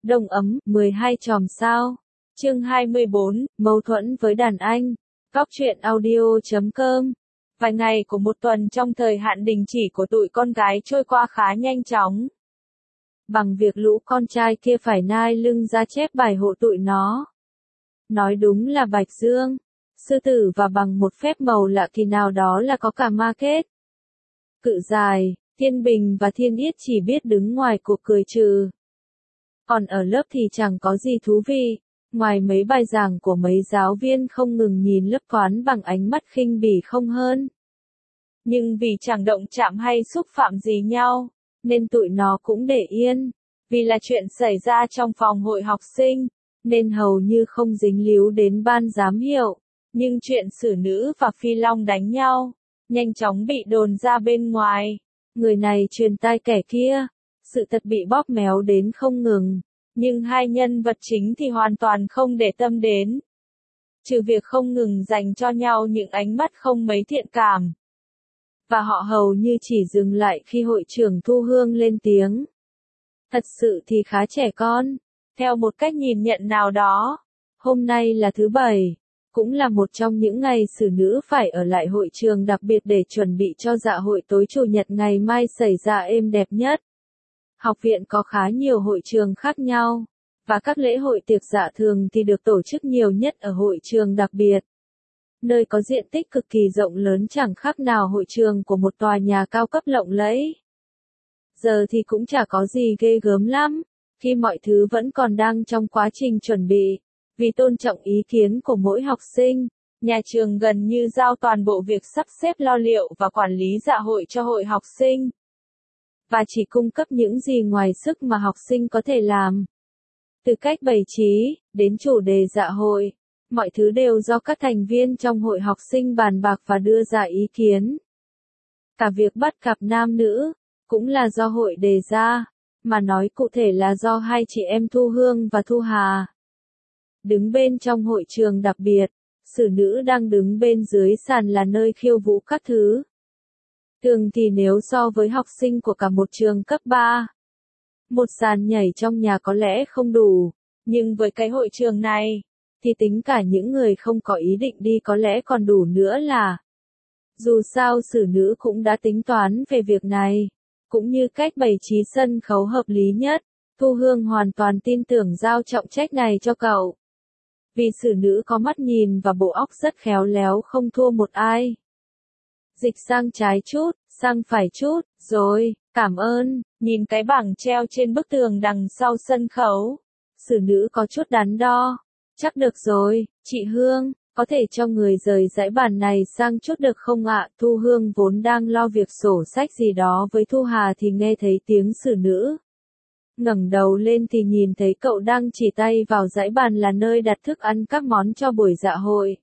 Đông ấm, 12 chòm sao. Chương 24, mâu thuẫn với đàn anh. Góc truyện audio.com. Vài ngày của một tuần trong thời hạn đình chỉ của tụi con gái trôi qua khá nhanh chóng. Bằng việc lũ con trai kia phải nai lưng ra chép bài hộ tụi nó. Nói đúng là Bạch Dương, Sư Tử và bằng một phép màu lạ kỳ nào đó là có cả ma kết. Cự Dài, Thiên Bình và Thiên Yết chỉ biết đứng ngoài cuộc cười trừ. Còn ở lớp thì chẳng có gì thú vị, ngoài mấy bài giảng của mấy giáo viên không ngừng nhìn lớp toán bằng ánh mắt khinh bỉ không hơn. Nhưng vì chẳng động chạm hay xúc phạm gì nhau, nên tụi nó cũng để yên. Vì là chuyện xảy ra trong phòng hội học sinh, nên hầu như không dính líu đến ban giám hiệu. Nhưng chuyện Sử Nữ và Phi Long đánh nhau, nhanh chóng bị đồn ra bên ngoài. Người này truyền tai kẻ kia, sự thật bị bóp méo đến không ngừng. Nhưng hai nhân vật chính thì hoàn toàn không để tâm đến. Trừ việc không ngừng dành cho nhau những ánh mắt không mấy thiện cảm. Và họ hầu như chỉ dừng lại khi hội trưởng Thu Hương lên tiếng. Thật sự thì khá trẻ con. Theo một cách nhìn nhận nào đó, hôm nay là thứ Bảy, cũng là một trong những ngày Sử Nữ phải ở lại hội trường đặc biệt để chuẩn bị cho dạ hội tối Chủ nhật ngày mai xảy ra êm đẹp nhất. Học viện có khá nhiều hội trường khác nhau, và các lễ hội tiệc dạ thường thì được tổ chức nhiều nhất ở hội trường đặc biệt. Nơi có diện tích cực kỳ rộng lớn chẳng khác nào hội trường của một tòa nhà cao cấp lộng lẫy. Giờ thì cũng chả có gì ghê gớm lắm, khi mọi thứ vẫn còn đang trong quá trình chuẩn bị. Vì tôn trọng ý kiến của mỗi học sinh, nhà trường gần như giao toàn bộ việc sắp xếp lo liệu và quản lý dạ hội cho hội học sinh. Và chỉ cung cấp những gì ngoài sức mà học sinh có thể làm. Từ cách bày trí, đến chủ đề dạ hội, mọi thứ đều do các thành viên trong hội học sinh bàn bạc và đưa ra ý kiến. Cả việc bắt cặp nam nữ, cũng là do hội đề ra, mà nói cụ thể là do hai chị em Thu Hương và Thu Hà. Đứng bên trong hội trường đặc biệt, Sử Nữ đang đứng bên dưới sàn là nơi khiêu vũ các thứ. Thường thì nếu so với học sinh của cả một trường cấp 3, một sàn nhảy trong nhà có lẽ không đủ, nhưng với cái hội trường này, thì tính cả những người không có ý định đi có lẽ còn đủ nữa là. Dù sao Sử Nữ cũng đã tính toán về việc này, cũng như cách bày trí sân khấu hợp lý nhất, Thu Hương hoàn toàn tin tưởng giao trọng trách này cho cậu. Vì Sử Nữ có mắt nhìn và bộ óc rất khéo léo không thua một ai. Dịch sang trái chút, sang phải chút, rồi, cảm ơn, nhìn cái bảng treo trên bức tường đằng sau sân khấu. Sử Nữ có chút đắn đo. Chắc được rồi, chị Hương, có thể cho người rời dãy bàn này sang chút được không ạ? Thu Hương vốn đang lo việc sổ sách gì đó với Thu Hà thì nghe thấy tiếng Sử Nữ. Ngẩng đầu lên thì nhìn thấy cậu đang chỉ tay vào dãy bàn là nơi đặt thức ăn các món cho buổi dạ hội.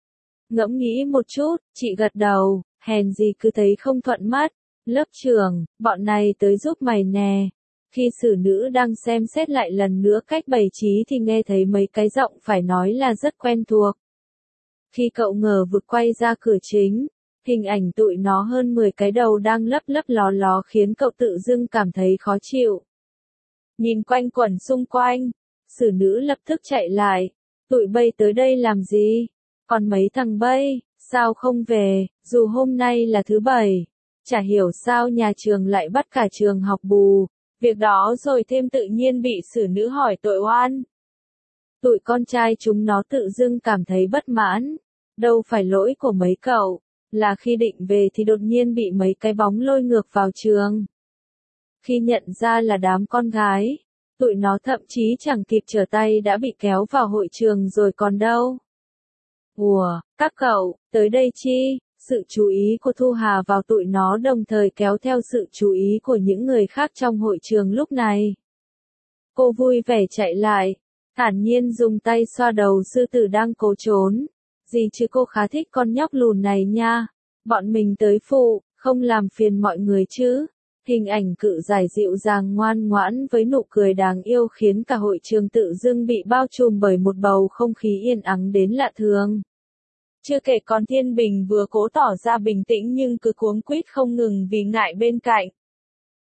Ngẫm nghĩ một chút, chị gật đầu, hèn gì cứ thấy không thuận mắt. Lớp trưởng, bọn này tới giúp mày nè. Khi Sử Nữ đang xem xét lại lần nữa cách bày trí thì nghe thấy mấy cái giọng phải nói là rất quen thuộc. Khi cậu ngờ vực quay ra cửa chính, hình ảnh tụi nó hơn 10 cái đầu đang lấp lấp ló ló khiến cậu tự dưng cảm thấy khó chịu. Nhìn quanh quẩn xung quanh, Sử Nữ lập tức chạy lại. Tụi bay tới đây làm gì? Còn mấy thằng bay, sao không về, dù hôm nay là thứ Bảy. Chả hiểu sao nhà trường lại bắt cả trường học bù. Việc đó rồi thêm tự nhiên bị Sử Nữ hỏi tội oan. Tụi con trai chúng nó tự dưng cảm thấy bất mãn. Đâu phải lỗi của mấy cậu, là khi định về thì đột nhiên bị mấy cái bóng lôi ngược vào trường. Khi nhận ra là đám con gái, tụi nó thậm chí chẳng kịp trở tay đã bị kéo vào hội trường rồi còn đâu. Ủa, các cậu, tới đây chi? Sự chú ý của Thu Hà vào tụi nó đồng thời kéo theo sự chú ý của những người khác trong hội trường lúc này. Cô vui vẻ chạy lại, thản nhiên dùng tay xoa đầu Sư Tử đang cố trốn. Gì chứ cô khá thích con nhóc lùn này nha. Bọn mình tới phụ, không làm phiền mọi người chứ. Hình ảnh Cự Giải dịu dàng ngoan ngoãn với nụ cười đáng yêu khiến cả hội trường tự dưng bị bao trùm bởi một bầu không khí yên ắng đến lạ thường. Chưa kể còn Thiên Bình vừa cố tỏ ra bình tĩnh nhưng cứ cuống quýt không ngừng vì ngại bên cạnh.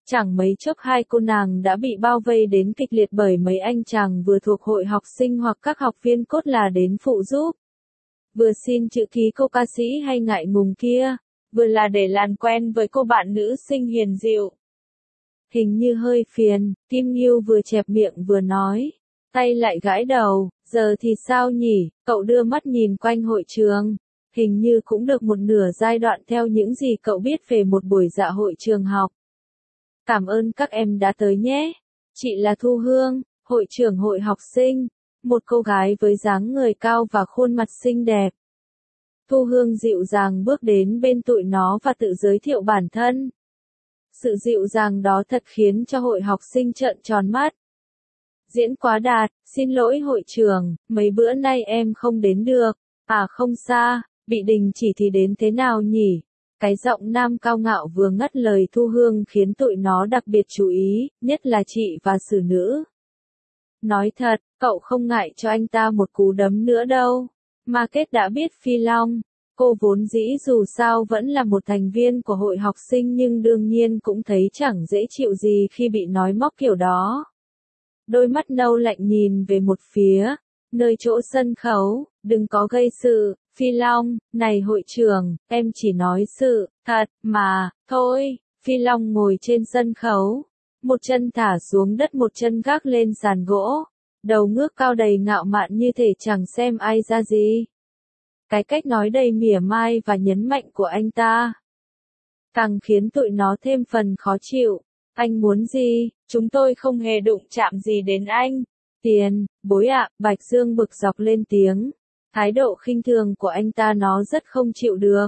Chẳng mấy chốc hai cô nàng đã bị bao vây đến kịch liệt bởi mấy anh chàng vừa thuộc hội học sinh hoặc các học viên cốt là đến phụ giúp. Vừa xin chữ ký cô ca sĩ hay ngại ngùng kia, vừa là để làm quen với cô bạn nữ sinh hiền dịu. Hình như hơi phiền, Kim Nghiêu vừa chẹp miệng vừa nói, tay lại gãi đầu, giờ thì sao nhỉ, cậu đưa mắt nhìn quanh hội trường, hình như cũng được một nửa giai đoạn theo những gì cậu biết về một buổi dạ hội trường học. Cảm ơn các em đã tới nhé. Chị là Thu Hương, hội trưởng hội học sinh, một cô gái với dáng người cao và khuôn mặt xinh đẹp. Thu Hương dịu dàng bước đến bên tụi nó và tự giới thiệu bản thân. Sự dịu dàng đó thật khiến cho hội học sinh trợn tròn mắt. Diễn quá đạt, xin lỗi hội trưởng, mấy bữa nay em không đến được. À không xa, bị đình chỉ thì đến thế nào nhỉ? Cái giọng nam cao ngạo vừa ngắt lời Thu Hương khiến tụi nó đặc biệt chú ý, nhất là chị và xử nữ. Nói thật, cậu không ngại cho anh ta một cú đấm nữa đâu. Market đã biết Phi Long. Cô vốn dĩ dù sao vẫn là một thành viên của hội học sinh nhưng đương nhiên cũng thấy chẳng dễ chịu gì khi bị nói móc kiểu đó. Đôi mắt nâu lạnh nhìn về một phía, nơi chỗ sân khấu, đừng có gây sự, Phi Long, này hội trưởng, em chỉ nói sự, thật, mà, thôi, Phi Long ngồi trên sân khấu, một chân thả xuống đất một chân gác lên sàn gỗ, đầu ngước cao đầy ngạo mạn như thể chẳng xem ai ra gì. Cái cách nói đầy mỉa mai và nhấn mạnh của anh ta càng khiến tụi nó thêm phần khó chịu. Anh muốn gì? Chúng tôi không hề đụng chạm gì đến anh. Tiền, bối ạ, Bạch Dương bực dọc lên tiếng. Thái độ khinh thường của anh ta nó rất không chịu được.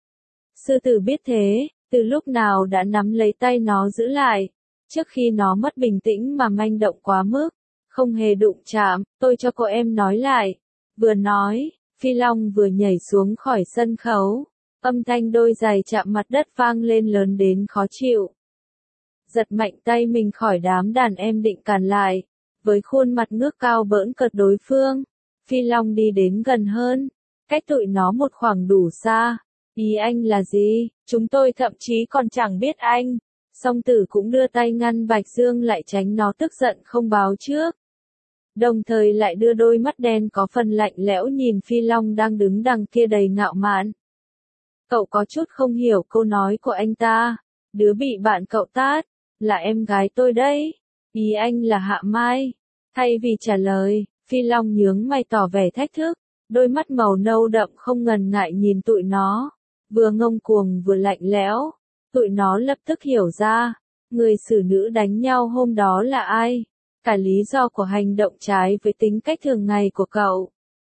Sư tử biết thế, từ lúc nào đã nắm lấy tay nó giữ lại. Trước khi nó mất bình tĩnh mà manh động quá mức. Không hề đụng chạm, tôi cho cô em nói lại. Vừa nói, Phi Long vừa nhảy xuống khỏi sân khấu. Âm thanh đôi giày chạm mặt đất vang lên lớn đến khó chịu. Giật mạnh tay mình khỏi đám đàn em định cản lại. Với khuôn mặt ngước cao bỡn cợt đối phương, Phi Long đi đến gần hơn, cách tụi nó một khoảng đủ xa. Ý anh là gì? Chúng tôi thậm chí còn chẳng biết anh. Song Tử cũng đưa tay ngăn Bạch Dương lại tránh nó tức giận không báo trước. Đồng thời lại đưa đôi mắt đen có phần lạnh lẽo nhìn Phi Long đang đứng đằng kia đầy ngạo mạn. Cậu có chút không hiểu câu nói của anh ta. Đứa bị bạn cậu tát, là em gái tôi đấy. Ý anh là Hạ Mai. Thay vì trả lời, Phi Long nhướng mày tỏ vẻ thách thức. Đôi mắt màu nâu đậm không ngần ngại nhìn tụi nó. Vừa ngông cuồng vừa lạnh lẽo. Tụi nó lập tức hiểu ra. Người xử nữ đánh nhau hôm đó là ai? Cả lý do của hành động trái với tính cách thường ngày của cậu.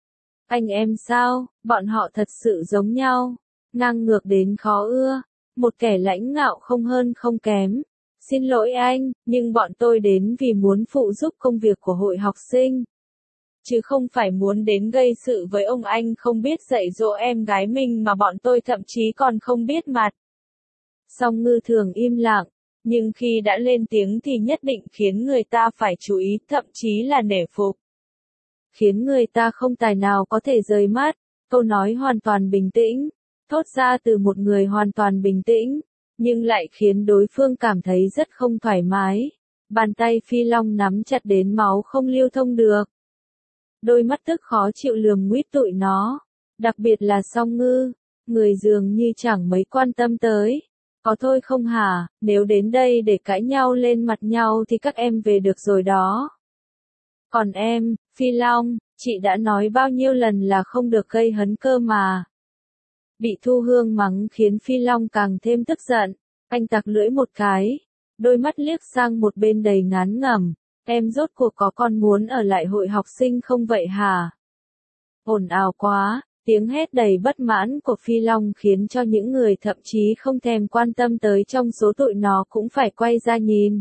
Anh em sao? Bọn họ thật sự giống nhau. Ngang ngược đến khó ưa. Một kẻ lãnh ngạo không hơn không kém. Xin lỗi anh, nhưng bọn tôi đến vì muốn phụ giúp công việc của hội học sinh. Chứ không phải muốn đến gây sự với ông anh không biết dạy dỗ em gái mình mà bọn tôi thậm chí còn không biết mặt. Song Ngư thường im lặng, nhưng khi đã lên tiếng thì nhất định khiến người ta phải chú ý, thậm chí là nể phục. Khiến người ta không tài nào có thể rời mắt, câu nói hoàn toàn bình tĩnh, thốt ra từ một người hoàn toàn bình tĩnh. Nhưng lại khiến đối phương cảm thấy rất không thoải mái. Bàn tay Phi Long nắm chặt đến máu không lưu thông được. Đôi mắt tức khó chịu lườm nguýt tụi nó. Đặc biệt là Song Ngư. Người dường như chẳng mấy quan tâm tới. Có thôi không hả, nếu đến đây để cãi nhau lên mặt nhau thì các em về được rồi đó. Còn em, Phi Long, chị đã nói bao nhiêu lần là không được gây hấn cơ mà. Bị Thu Hương mắng khiến Phi Long càng thêm tức giận. Anh tặc lưỡi một cái. Đôi mắt liếc sang một bên đầy ngán ngẩm. Em rốt cuộc có con muốn ở lại hội học sinh không vậy hả? Ồn ào quá. Tiếng hét đầy bất mãn của Phi Long khiến cho những người thậm chí không thèm quan tâm tới trong số tụi nó cũng phải quay ra nhìn.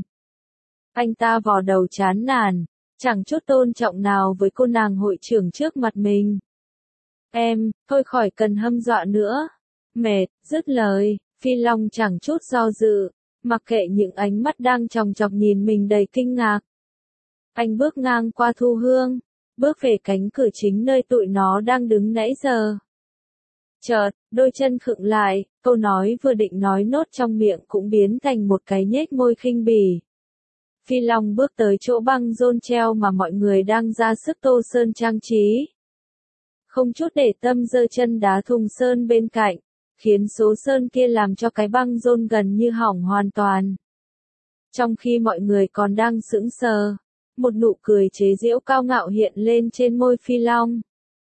Anh ta vò đầu chán nản. Chẳng chút tôn trọng nào với cô nàng hội trưởng trước mặt mình. Em, thôi khỏi cần hâm dọa nữa. Mệt, dứt lời, Phi Long chẳng chút do dự, mặc kệ những ánh mắt đang chòng chọc nhìn mình đầy kinh ngạc. Anh bước ngang qua Thu Hương, bước về cánh cửa chính nơi tụi nó đang đứng nãy giờ. Chợt, đôi chân khựng lại, câu nói vừa định nói nốt trong miệng cũng biến thành một cái nhếch môi khinh bỉ. Phi Long bước tới chỗ băng rôn treo mà mọi người đang ra sức tô sơn trang trí. Không chút để tâm giơ chân đá thùng sơn bên cạnh, khiến số sơn kia làm cho cái băng rôn gần như hỏng hoàn toàn. Trong khi mọi người còn đang sững sờ, một nụ cười chế giễu cao ngạo hiện lên trên môi Phi Long.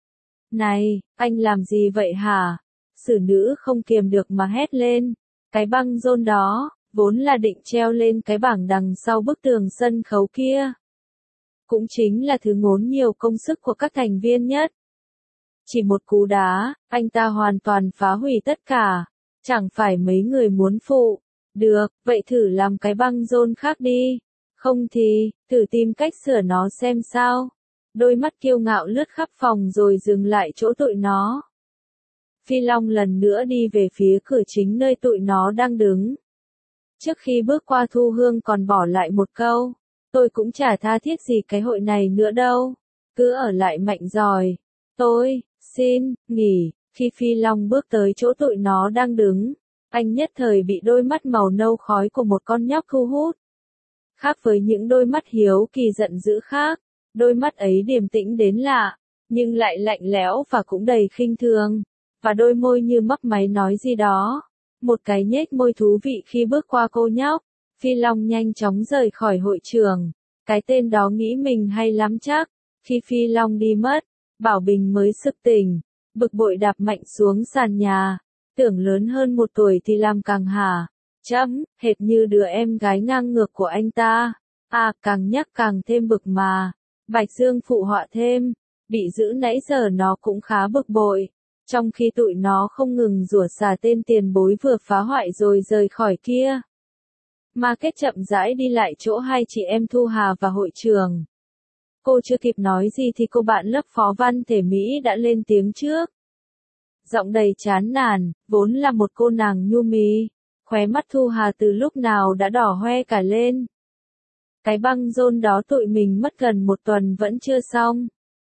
Này, anh làm gì vậy hả? Xử nữ không kiềm được mà hét lên. Cái băng rôn đó, vốn là định treo lên cái bảng đằng sau bức tường sân khấu kia. Cũng chính là thứ ngốn nhiều công sức của các thành viên nhất. Chỉ một cú đá, anh ta hoàn toàn phá hủy tất cả. Chẳng phải mấy người muốn phụ. Được, vậy thử làm cái băng rôn khác đi. Không thì, thử tìm cách sửa nó xem sao. Đôi mắt kiêu ngạo lướt khắp phòng rồi dừng lại chỗ tụi nó. Phi Long lần nữa đi về phía cửa chính nơi tụi nó đang đứng. Trước khi bước qua Thu Hương còn bỏ lại một câu. Tôi cũng chả tha thiết gì cái hội này nữa đâu. Cứ ở lại mạnh giỏi. Tôi, xin, nghỉ. Khi Phi Long bước tới chỗ tụi nó đang đứng, anh nhất thời bị đôi mắt màu nâu khói của một con nhóc thu hút. Khác với những đôi mắt hiếu kỳ giận dữ khác, đôi mắt ấy điềm tĩnh đến lạ, nhưng lại lạnh lẽo và cũng đầy khinh thường, và đôi môi như mấp máy nói gì đó. Một cái nhếch môi thú vị khi bước qua cô nhóc, Phi Long nhanh chóng rời khỏi hội trường. Cái tên đó nghĩ mình hay lắm chắc. Khi Phi Long đi mất, Bảo Bình mới sực tỉnh, bực bội đạp mạnh xuống sàn nhà. Tưởng lớn hơn 1 tuổi thì làm càng hả? Chấm, hệt như đứa em gái ngang ngược của anh ta. À, càng nhắc càng thêm bực mà. Bạch Dương phụ họa thêm, bị giữ nãy giờ nó cũng khá bực bội. Trong khi tụi nó không ngừng rủa xả tên tiền bối vừa phá hoại rồi rời khỏi kia. Market chậm rãi đi lại chỗ hai chị em Thu Hà và hội trường. Cô chưa kịp nói gì thì cô bạn lớp phó văn thể Mỹ đã lên tiếng trước. Giọng đầy chán nản, vốn là một cô nàng nhu mì, khóe mắt Thu Hà từ lúc nào đã đỏ hoe cả lên. Cái băng rôn đó tụi mình mất gần 1 tuần vẫn chưa xong.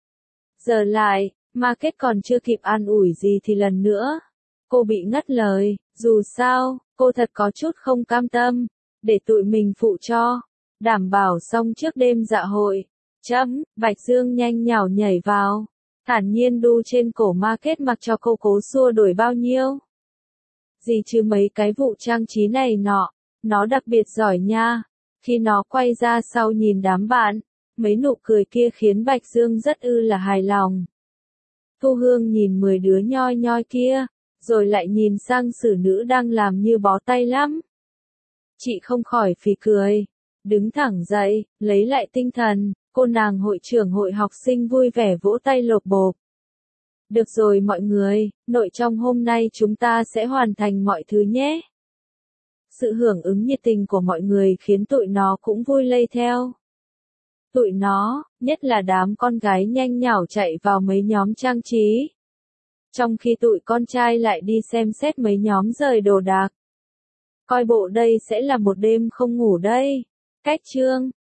Giờ lại, Market còn chưa kịp an ủi gì thì lần nữa. Cô bị ngắt lời, dù sao, cô thật có chút không cam tâm, để tụi mình phụ cho, đảm bảo xong trước đêm dạ hội. Chấm, Bạch Dương nhanh nhảu nhảy vào, thản nhiên đu trên cổ Market mặc cho cô cố xua đuổi bao nhiêu. Gì chứ mấy cái vụ trang trí này nọ, nó đặc biệt giỏi nha. Khi nó quay ra sau nhìn đám bạn, mấy nụ cười kia khiến Bạch Dương rất là hài lòng. Thu Hương nhìn 10 đứa nhoi nhoi kia, rồi lại nhìn sang xử nữ đang làm như bó tay lắm. Chị không khỏi phì cười, đứng thẳng dậy, lấy lại tinh thần, cô nàng hội trưởng hội học sinh vui vẻ vỗ tay lộp bộp. Được rồi mọi người, nội trong hôm nay chúng ta sẽ hoàn thành mọi thứ nhé. Sự hưởng ứng nhiệt tình của mọi người khiến tụi nó cũng vui lây theo. Tụi nó, nhất là đám con gái nhanh nhảu chạy vào mấy nhóm trang trí. Trong khi tụi con trai lại đi xem xét mấy nhóm rời đồ đạc. Coi bộ đây sẽ là một đêm không ngủ đây. Cách chương